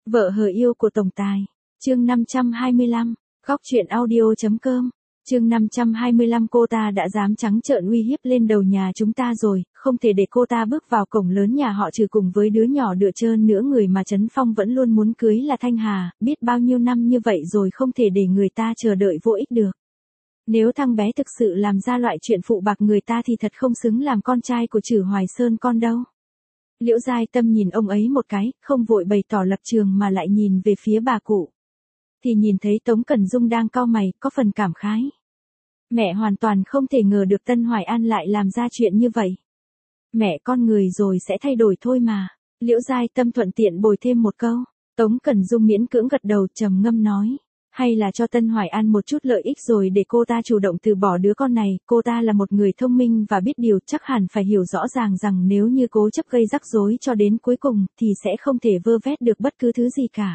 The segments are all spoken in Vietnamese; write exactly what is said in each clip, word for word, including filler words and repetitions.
Vợ hờ yêu của tổng tài. Chương năm trăm hai mươi lăm. Góc truyện audio.com. Chương năm trăm hai mươi lăm. Cô ta đã dám trắng trợn uy hiếp lên đầu nhà chúng ta rồi, không thể để cô ta bước vào cổng lớn nhà họ Trừ cùng với đứa nhỏ đựa trơn nữa. Người mà Trấn Phong vẫn luôn muốn cưới là Thanh Hà, biết bao nhiêu năm như vậy rồi, không thể để người ta chờ đợi vô ích được. Nếu thằng bé thực sự làm ra loại chuyện phụ bạc người ta thì thật không xứng làm con trai của Trử Hoài Sơn con đâu. Liễu Giai Tâm nhìn ông ấy một cái, không vội bày tỏ lập trường mà lại nhìn về phía bà cụ. Thì nhìn thấy Tống Cẩn Dung đang cau mày, có phần cảm khái. Mẹ hoàn toàn không thể ngờ được Tân Hoài An lại làm ra chuyện như vậy. Mẹ con người rồi sẽ thay đổi thôi mà. Liễu Giai Tâm thuận tiện bồi thêm một câu. Tống Cẩn Dung miễn cưỡng gật đầu, trầm ngâm nói. Hay là cho Tân Hoài An một chút lợi ích rồi để cô ta chủ động từ bỏ đứa con này. Cô ta là một người thông minh và biết điều, chắc hẳn phải hiểu rõ ràng rằng nếu như cố chấp gây rắc rối cho đến cuối cùng thì sẽ không thể vơ vét được bất cứ thứ gì cả.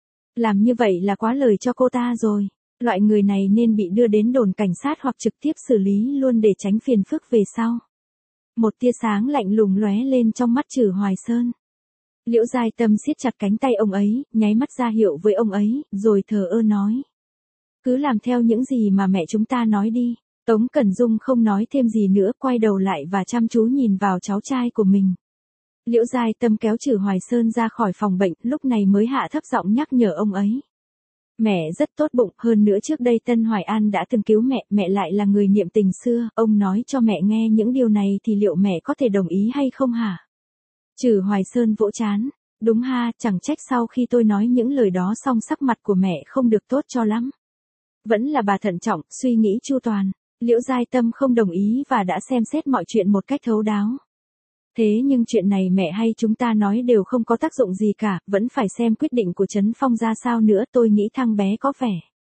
Làm như vậy là quá lời cho cô ta rồi. Loại người này nên bị đưa đến đồn cảnh sát hoặc trực tiếp xử lý luôn để tránh phiền phức về sau. Một tia sáng lạnh lùng lóe lên trong mắt Trử Hoài Sơn. Liễu Giai Tâm siết chặt cánh tay ông ấy, nháy mắt ra hiệu với ông ấy, rồi thờ ơ nói. Cứ làm theo những gì mà mẹ chúng ta nói đi. Tống Cẩn Dung không nói thêm gì nữa, quay đầu lại và chăm chú nhìn vào cháu trai của mình. Liễu Giai Tâm kéo Trử Hoài Sơn ra khỏi phòng bệnh, lúc này mới hạ thấp giọng nhắc nhở ông ấy. Mẹ rất tốt bụng, hơn nữa trước đây Tân Hoài An đã từng cứu mẹ, mẹ lại là người niệm tình xưa, ông nói cho mẹ nghe những điều này thì liệu mẹ có thể đồng ý hay không hả? Trử Hoài Sơn vỗ trán. Đúng ha, chẳng trách sau khi tôi nói những lời đó xong sắc mặt của mẹ không được tốt cho lắm. Vẫn là bà thận trọng, suy nghĩ chu toàn. Liễu Giai Tâm không đồng ý và đã xem xét mọi chuyện một cách thấu đáo. Thế nhưng chuyện này mẹ hay chúng ta nói đều không có tác dụng gì cả, vẫn phải xem quyết định của Trấn Phong ra sao nữa. Tôi nghĩ thằng bé có vẻ.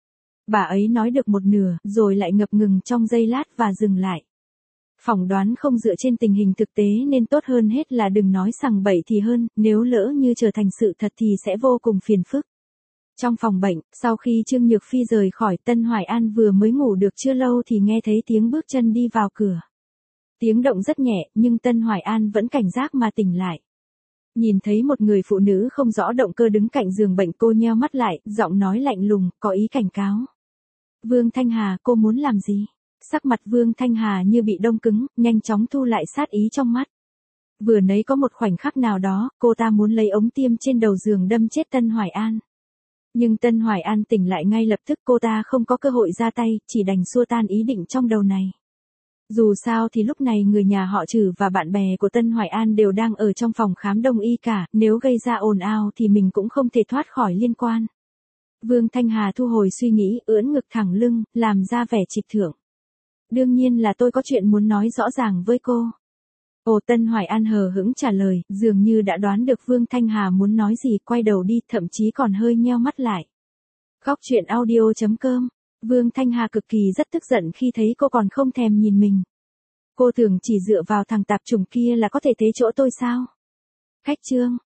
Bà ấy nói được một nửa, rồi lại ngập ngừng trong giây lát và dừng lại. Phỏng đoán không dựa trên tình hình thực tế nên tốt hơn hết là đừng nói sằng bậy thì hơn, nếu lỡ như trở thành sự thật thì sẽ vô cùng phiền phức. Trong phòng bệnh, sau khi Trương Nhược Phi rời khỏi, Tân Hoài An vừa mới ngủ được chưa lâu thì nghe thấy tiếng bước chân đi vào cửa. Tiếng động rất nhẹ, nhưng Tân Hoài An vẫn cảnh giác mà tỉnh lại. Nhìn thấy một người phụ nữ không rõ động cơ đứng cạnh giường bệnh, cô nheo mắt lại, giọng nói lạnh lùng, có ý cảnh cáo. Vương Thanh Hà, cô muốn làm gì? Sắc mặt Vương Thanh Hà như bị đông cứng, nhanh chóng thu lại sát ý trong mắt. Vừa nãy có một khoảnh khắc nào đó, cô ta muốn lấy ống tiêm trên đầu giường đâm chết Tân Hoài An. Nhưng Tân Hoài An tỉnh lại ngay lập tức, cô ta không có cơ hội ra tay, chỉ đành xua tan ý định trong đầu này. Dù sao thì lúc này người nhà họ Trử và bạn bè của Tân Hoài An đều đang ở trong phòng khám đông y cả, nếu gây ra ồn ào thì mình cũng không thể thoát khỏi liên quan. Vương Thanh Hà thu hồi suy nghĩ, ưỡn ngực thẳng lưng, làm ra vẻ trịch thượng. Đương nhiên là tôi có chuyện muốn nói rõ ràng với cô. Ồ, Tân Hoài An hờ hững trả lời, dường như đã đoán được Vương Thanh Hà muốn nói gì, quay đầu đi, thậm chí còn hơi nheo mắt lại. Góc truyện audio.com. Vương Thanh Hà cực kỳ rất tức giận khi thấy cô còn không thèm nhìn mình. Cô tưởng chỉ dựa vào thằng tạp chủng kia là có thể thế chỗ tôi sao? Khách trương,